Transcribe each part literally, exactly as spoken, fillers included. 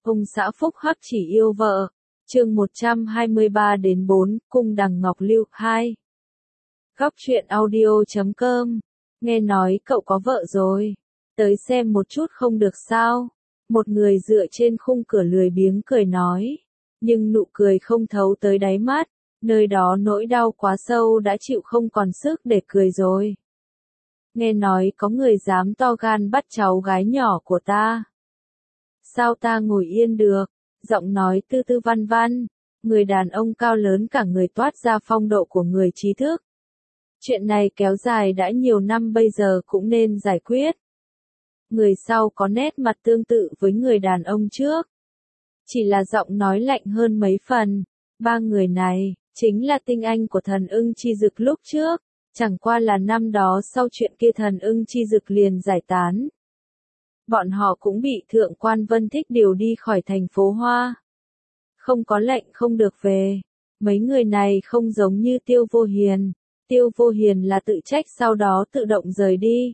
Ông xã phúc hắc chỉ yêu vợ. Chương một trăm hai mươi ba đến bốn, Cung Đằng Ngọc Lưu hai. Góc truyện audio chấm com. Nghe nói cậu có vợ rồi. Tới xem một chút không được sao? Một người dựa trên khung cửa lười biếng cười nói. Nhưng nụ cười không thấu tới đáy mắt. Nơi đó nỗi đau quá sâu đã chịu không còn sức để cười rồi. Nghe nói có người dám to gan bắt cháu gái nhỏ của ta. Sao ta ngồi yên được? Giọng nói tư tư văn văn. Người đàn ông cao lớn cả người toát ra phong độ của người trí thức. Chuyện này kéo dài đã nhiều năm bây giờ cũng nên giải quyết. Người sau có nét mặt tương tự với người đàn ông trước. Chỉ là giọng nói lạnh hơn mấy phần. Ba người này, chính là tinh anh của thần ưng chi dực lúc trước. Chẳng qua là năm đó sau chuyện kia thần ưng chi dực liền giải tán. Bọn họ cũng bị thượng quan Vân Thích điều đi khỏi thành phố Hoa. Không có lệnh không được về. Mấy người này không giống như Tiêu Vô Hiền. Tiêu Vô Hiền là tự trách sau đó tự động rời đi.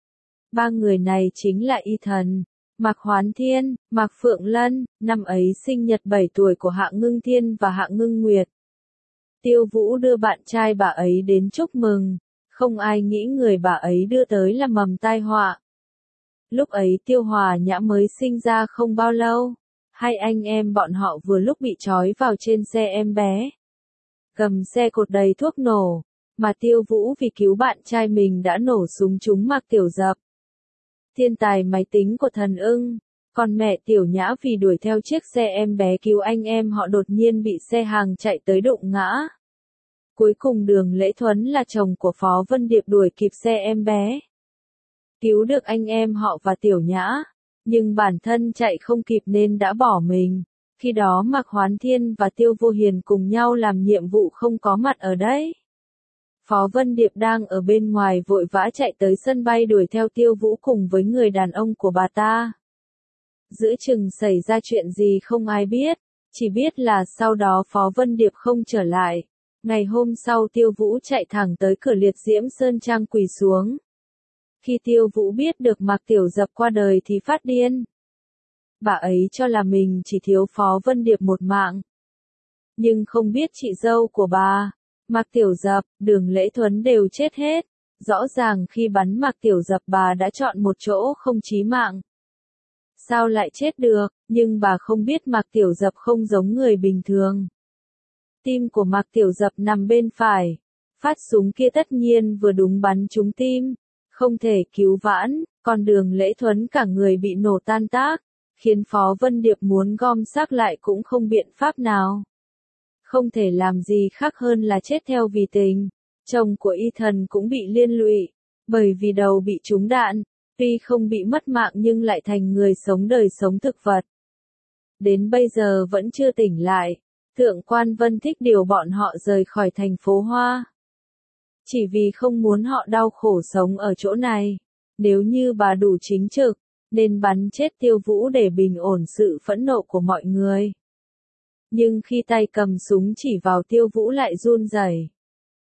Ba người này chính là Y Thần, Mạc Hoán Thiên, Mạc Phượng Lân, năm ấy sinh nhật bảy tuổi của Hạ Ngưng Thiên và Hạ Ngưng Nguyệt. Tiêu Vũ đưa bạn trai bà ấy đến chúc mừng, không ai nghĩ người bà ấy đưa tới là mầm tai họa. Lúc ấy Tiêu Hòa Nhã mới sinh ra không bao lâu, hai anh em bọn họ vừa lúc bị trói vào trên xe em bé. Cầm xe cột đầy thuốc nổ, mà Tiêu Vũ vì cứu bạn trai mình đã nổ súng trúng Mạc Tiểu Dập. Thiên tài máy tính của thần ưng, còn mẹ Tiểu Nhã vì đuổi theo chiếc xe em bé cứu anh em họ đột nhiên bị xe hàng chạy tới đụng ngã. Cuối cùng Đường Lễ Thuấn là chồng của Phó Vân Điệp đuổi kịp xe em bé. Cứu được anh em họ và Tiểu Nhã, nhưng bản thân chạy không kịp nên đã bỏ mình. Khi đó Mạc Hoán Thiên và Tiêu Vô Hiền cùng nhau làm nhiệm vụ không có mặt ở đấy. Phó Vân Điệp đang ở bên ngoài vội vã chạy tới sân bay đuổi theo Tiêu Vũ cùng với người đàn ông của bà ta. Giữa chừng xảy ra chuyện gì không ai biết, chỉ biết là sau đó Phó Vân Điệp không trở lại. Ngày hôm sau Tiêu Vũ chạy thẳng tới cửa Liệt Diễm Sơn Trang quỳ xuống. Khi Tiêu Vũ biết được Mạc Tiểu Dập qua đời thì phát điên. Bà ấy cho là mình chỉ thiếu Phó Vân Điệp một mạng. Nhưng không biết chị dâu của bà, Mạc Tiểu Dập, Đường Lễ Thuấn đều chết hết. Rõ ràng khi bắn Mạc Tiểu Dập bà đã chọn một chỗ không chí mạng. Sao lại chết được, nhưng bà không biết Mạc Tiểu Dập không giống người bình thường. Tim của Mạc Tiểu Dập nằm bên phải. Phát súng kia tất nhiên vừa đúng bắn trúng tim. Không thể cứu vãn, còn Đường Lễ Thuấn cả người bị nổ tan tác. Khiến Phó Vân Điệp muốn gom xác lại cũng không biện pháp nào. Không thể làm gì khác hơn là chết theo vì tình. Chồng của Y Thần cũng bị liên lụy. Bởi vì đầu bị trúng đạn. Tuy không bị mất mạng nhưng lại thành người sống đời sống thực vật. Đến bây giờ vẫn chưa tỉnh lại. Thượng quan Vân Thích điều bọn họ rời khỏi thành phố Hoa. Chỉ vì không muốn họ đau khổ sống ở chỗ này. Nếu như bà đủ chính trực, nên bắn chết Tiêu Vũ để bình ổn sự phẫn nộ của mọi người. Nhưng khi tay cầm súng chỉ vào Tiêu Vũ lại run rẩy.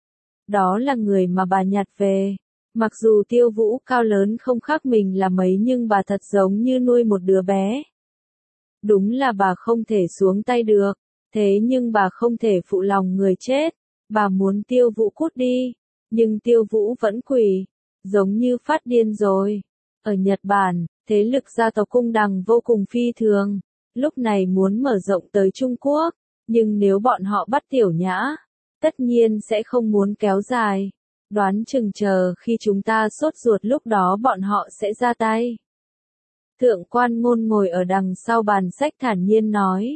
Đó là người mà bà nhặt về. Mặc dù Tiêu Vũ cao lớn không khác mình là mấy nhưng bà thật giống như nuôi một đứa bé. Đúng là bà không thể xuống tay được. Thế nhưng bà không thể phụ lòng người chết. Bà muốn Tiêu Vũ cút đi. Nhưng Tiêu Vũ vẫn quỳ. Giống như phát điên rồi. Ở Nhật Bản, thế lực gia tộc Cung Đằng vô cùng phi thường. Lúc này muốn mở rộng tới Trung Quốc. Nhưng nếu bọn họ bắt Tiểu Nhã, tất nhiên sẽ không muốn kéo dài. Đoán chừng chờ khi chúng ta sốt ruột lúc đó bọn họ sẽ ra tay. Thượng quan Ngôn ngồi ở đằng sau bàn sách thản nhiên nói.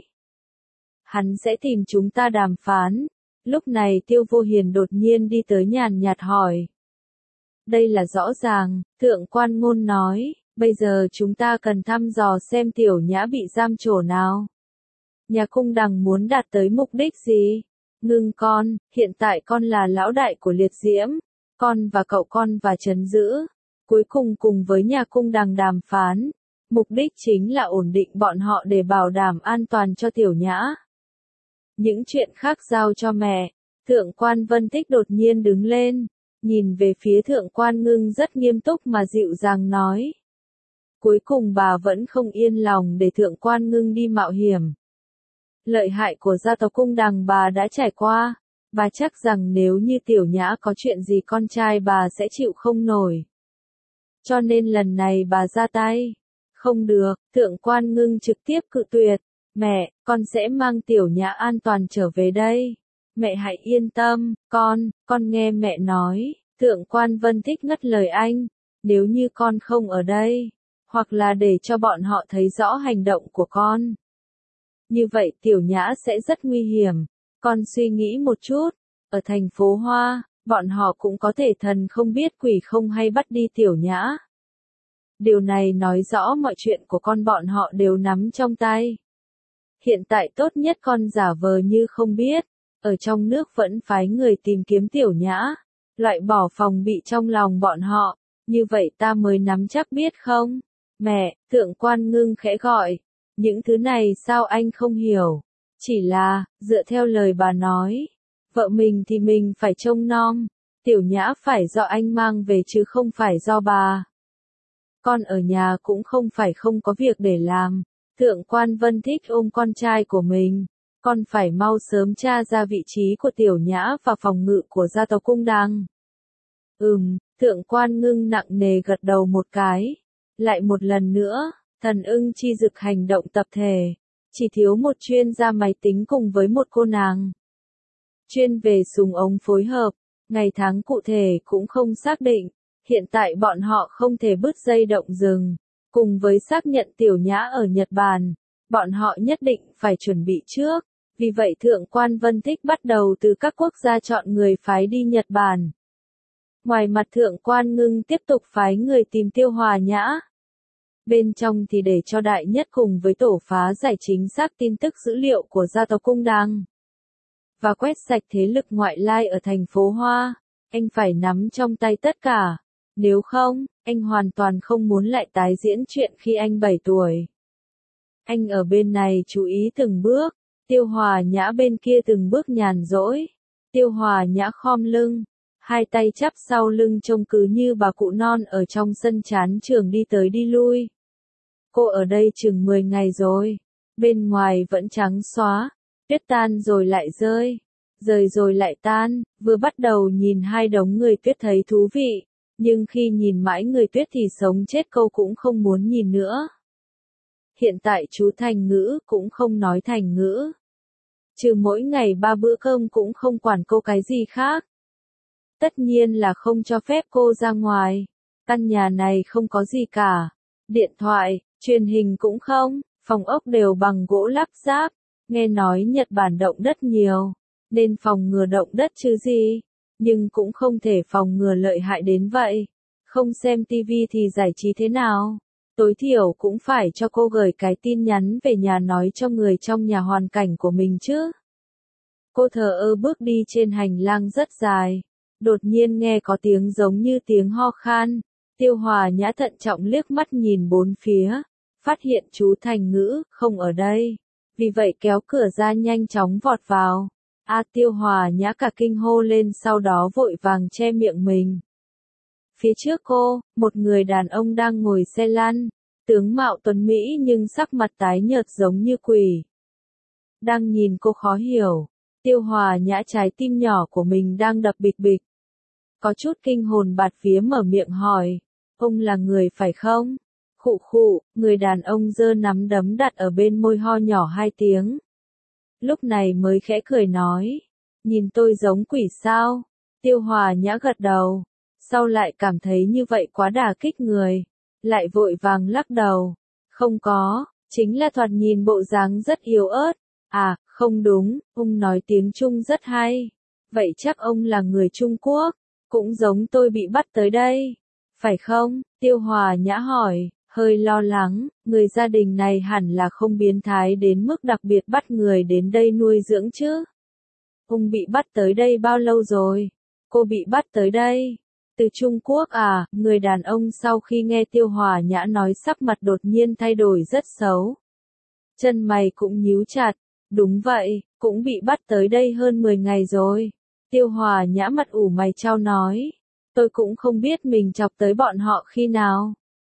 Hắn sẽ tìm chúng ta đàm phán. Lúc này Tiêu Vô Hiền đột nhiên đi tới nhàn nhạt hỏi. Đây là rõ ràng, Thượng quan Ngôn nói, bây giờ chúng ta cần thăm dò xem Tiểu Nhã bị giam chỗ nào. Nhà Cung Đằng muốn đạt tới mục đích gì? Ngưng con, hiện tại con là lão đại của Liệt Diễm, con và cậu con và Trấn Giữ. Cuối cùng cùng với nhà Cung Đằng đàm phán. Mục đích chính là ổn định bọn họ để bảo đảm an toàn cho Tiểu Nhã. Những chuyện khác giao cho mẹ. Thượng quan Vân Thích đột nhiên đứng lên, nhìn về phía Thượng quan Ngưng rất nghiêm túc mà dịu dàng nói. Cuối cùng bà vẫn không yên lòng để Thượng Quan Ngưng đi mạo hiểm. Lợi hại của gia tộc cung đằng bà đã trải qua, bà chắc rằng nếu như Tiểu Nhã có chuyện gì con trai bà sẽ chịu không nổi. Cho nên lần này bà ra tay. Không được, Thượng Quan Ngưng trực tiếp cự tuyệt. Mẹ, con sẽ mang Tiểu Nhã an toàn trở về đây. Mẹ hãy yên tâm, con, con nghe mẹ nói. Thượng Quan Vân Thích ngắt lời anh. Nếu như con không ở đây, hoặc là để cho bọn họ thấy rõ hành động của con, như vậy Tiểu Nhã sẽ rất nguy hiểm. Con suy nghĩ một chút, ở thành phố Hoa, bọn họ cũng có thể thần không biết quỷ không hay bắt đi Tiểu Nhã. Điều này nói rõ mọi chuyện của con bọn họ đều nắm trong tay. Hiện tại tốt nhất con giả vờ như không biết, ở trong nước vẫn phái người tìm kiếm Tiểu Nhã, loại bỏ phòng bị trong lòng bọn họ, như vậy ta mới nắm chắc biết không? Mẹ, Thượng Quan Ngưng khẽ gọi, những thứ này sao anh không hiểu? Chỉ là, dựa theo lời bà nói, vợ mình thì mình phải trông nom, Tiểu Nhã phải do anh mang về chứ không phải do bà. Con ở nhà cũng không phải không có việc để làm. Thượng Quan Vân Thích ôm con trai của mình. Con phải mau sớm tra ra vị trí của Tiểu Nhã và phòng ngự của gia tộc cung đằng. Ừm, Thượng Quan Ngưng nặng nề gật đầu một cái. Lại một lần nữa, thần ưng chi dực hành động tập thể. Chỉ thiếu một chuyên gia máy tính cùng với một cô nàng. Chuyên về súng ống phối hợp, ngày tháng cụ thể cũng không xác định. Hiện tại bọn họ không thể bứt dây động rừng. Cùng với xác nhận Tiểu Nhã ở Nhật Bản, bọn họ nhất định phải chuẩn bị trước. Vì vậy Thượng Quan Vân Thích bắt đầu từ các quốc gia chọn người phái đi Nhật Bản. Ngoài mặt Thượng Quan Ngưng tiếp tục phái người tìm Tiêu Hòa Nhã. Bên trong thì để cho Đại Nhất cùng với tổ phá giải chính xác tin tức dữ liệu của gia tộc cung đằng. Và quét sạch thế lực ngoại lai ở thành phố Hoa. Anh phải nắm trong tay tất cả. Nếu không, anh hoàn toàn không muốn lại tái diễn chuyện khi anh bảy tuổi. Anh ở bên này chú ý từng bước. Tiêu Hòa Nhã bên kia từng bước nhàn rỗi. Tiêu Hòa Nhã khom lưng, hai tay chắp sau lưng trông cứ như bà cụ non ở trong sân chán trường đi tới đi lui. Cô ở đây chừng mười ngày rồi. Bên ngoài vẫn trắng xóa, tuyết tan rồi lại rơi, rơi rồi lại tan. Vừa bắt đầu nhìn hai đống người tuyết thấy thú vị, nhưng khi nhìn mãi người tuyết thì sống chết câu cũng không muốn nhìn nữa. Hiện tại chú Thành Ngữ cũng không nói Thành Ngữ. Trừ mỗi ngày ba bữa cơm cũng không quản cô cái gì khác. Tất nhiên là không cho phép cô ra ngoài. Căn nhà này không có gì cả. Điện thoại, truyền hình cũng không, phòng ốc đều bằng gỗ lắp ráp. Nghe nói Nhật Bản động đất nhiều, nên phòng ngừa động đất chứ gì. Nhưng cũng không thể phòng ngừa lợi hại đến vậy. Không xem tivi thì giải trí thế nào? Tối thiểu cũng phải cho cô gửi cái tin nhắn về nhà nói cho người trong nhà hoàn cảnh của mình chứ. Cô thờ ơ bước đi trên hành lang rất dài. Đột nhiên nghe có tiếng giống như tiếng ho khan. Tiêu Hòa Nhã thận trọng liếc mắt nhìn bốn phía. Phát hiện chú Thành Ngữ không ở đây. Vì vậy kéo cửa ra nhanh chóng vọt vào. A à, Tiêu Hòa Nhã cả kinh hô lên sau đó vội vàng che miệng mình. Phía trước cô, một người đàn ông đang ngồi xe lăn. Tướng mạo tuấn Mỹ nhưng sắc mặt tái nhợt giống như quỷ. Đang nhìn cô khó hiểu. Tiêu Hòa Nhã trái tim nhỏ của mình đang đập bịch bịch. Có chút kinh hồn bạt vía mở miệng hỏi. Ông là người phải không? Khụ khụ, người đàn ông giơ nắm đấm đặt ở bên môi ho nhỏ hai tiếng. Lúc này mới khẽ cười nói. Nhìn tôi giống quỷ sao? Tiêu Hòa Nhã gật đầu. Sau lại cảm thấy như vậy quá đả kích người. Lại vội vàng lắc đầu. Không có, chính là thoạt nhìn bộ dáng rất yếu ớt. À, không đúng, ông nói tiếng Trung rất hay. Vậy chắc ông là người Trung Quốc, cũng giống tôi bị bắt tới đây. Phải không? Tiêu Hòa Nhã hỏi, hơi lo lắng, người gia đình này hẳn là không biến thái đến mức đặc biệt bắt người đến đây nuôi dưỡng chứ. Ông bị bắt tới đây bao lâu rồi? Cô bị bắt tới đây. Từ Trung Quốc à? Người đàn ông sau khi nghe Tiêu Hòa Nhã nói sắc mặt đột nhiên thay đổi rất xấu. Chân mày cũng nhíu chặt. Đúng vậy, cũng bị bắt tới đây hơn mười ngày rồi. Tiêu Hòa Nhã mặt ủ mày chau nói. Tôi cũng không biết mình chọc tới bọn họ khi nào.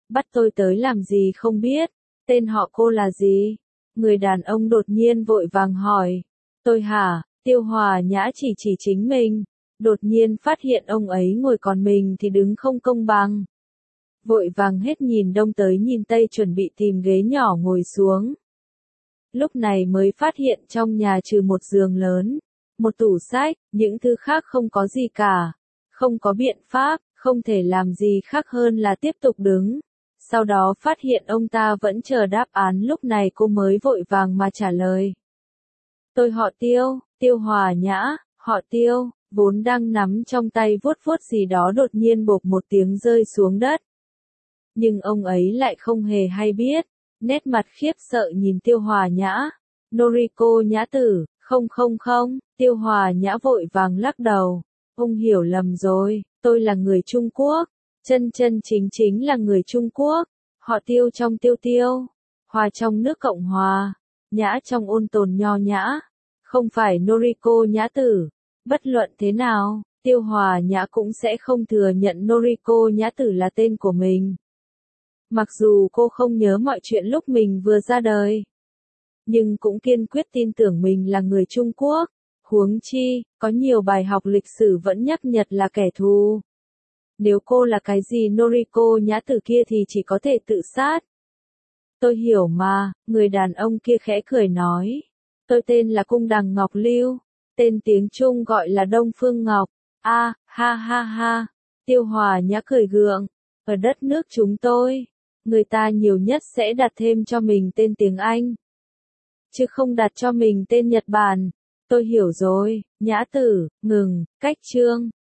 Bắt tôi tới làm gì không biết, tên họ cô là gì? Người đàn ông đột nhiên vội vàng hỏi. Tôi hả? Tiêu Hòa Nhã chỉ chỉ chính mình, đột nhiên phát hiện ông ấy ngồi còn mình thì đứng không công bằng. Vội vàng hết nhìn đông tới nhìn tây chuẩn bị tìm ghế nhỏ ngồi xuống. Lúc này mới phát hiện trong nhà trừ một giường lớn, một tủ sách, những thứ khác không có gì cả. Không có biện pháp, không thể làm gì khác hơn là tiếp tục đứng. Sau đó phát hiện ông ta vẫn chờ đáp án, lúc này cô mới vội vàng mà trả lời. Tôi họ Tiêu, Tiêu Hòa Nhã, họ Tiêu, vốn đang nắm trong tay vuốt vuốt gì đó đột nhiên bộp một tiếng rơi xuống đất. Nhưng ông ấy lại không hề hay biết, nét mặt khiếp sợ nhìn Tiêu Hòa Nhã. Noriko Nhã tử, không không không, Tiêu Hòa Nhã vội vàng lắc đầu. Ông hiểu lầm rồi, tôi là người Trung Quốc, chân chân chính chính là người Trung Quốc, họ Tiêu trong Tiêu Tiêu, Hòa trong nước Cộng Hòa, Nhã trong ôn tồn nho nhã, không phải Noriko Nhã tử. Bất luận thế nào, Tiêu Hòa Nhã cũng sẽ không thừa nhận Noriko Nhã tử là tên của mình. Mặc dù cô không nhớ mọi chuyện lúc mình vừa ra đời, nhưng cũng kiên quyết tin tưởng mình là người Trung Quốc. Huống chi, có nhiều bài học lịch sử vẫn nhắc Nhật là kẻ thù. Nếu cô là cái gì Noriko Nhã tử kia thì chỉ có thể tự sát. Tôi hiểu mà, người đàn ông kia khẽ cười nói. Tôi tên là Cung Đằng Ngọc Lưu, tên tiếng Trung gọi là Đông Phương Ngọc. A, à, ha ha ha, Tiêu Hòa Nhã cười gượng. Ở đất nước chúng tôi, người ta nhiều nhất sẽ đặt thêm cho mình tên tiếng Anh, chứ không đặt cho mình tên Nhật Bản. Tôi hiểu rồi, Nhã tử, ngừng, cách chương.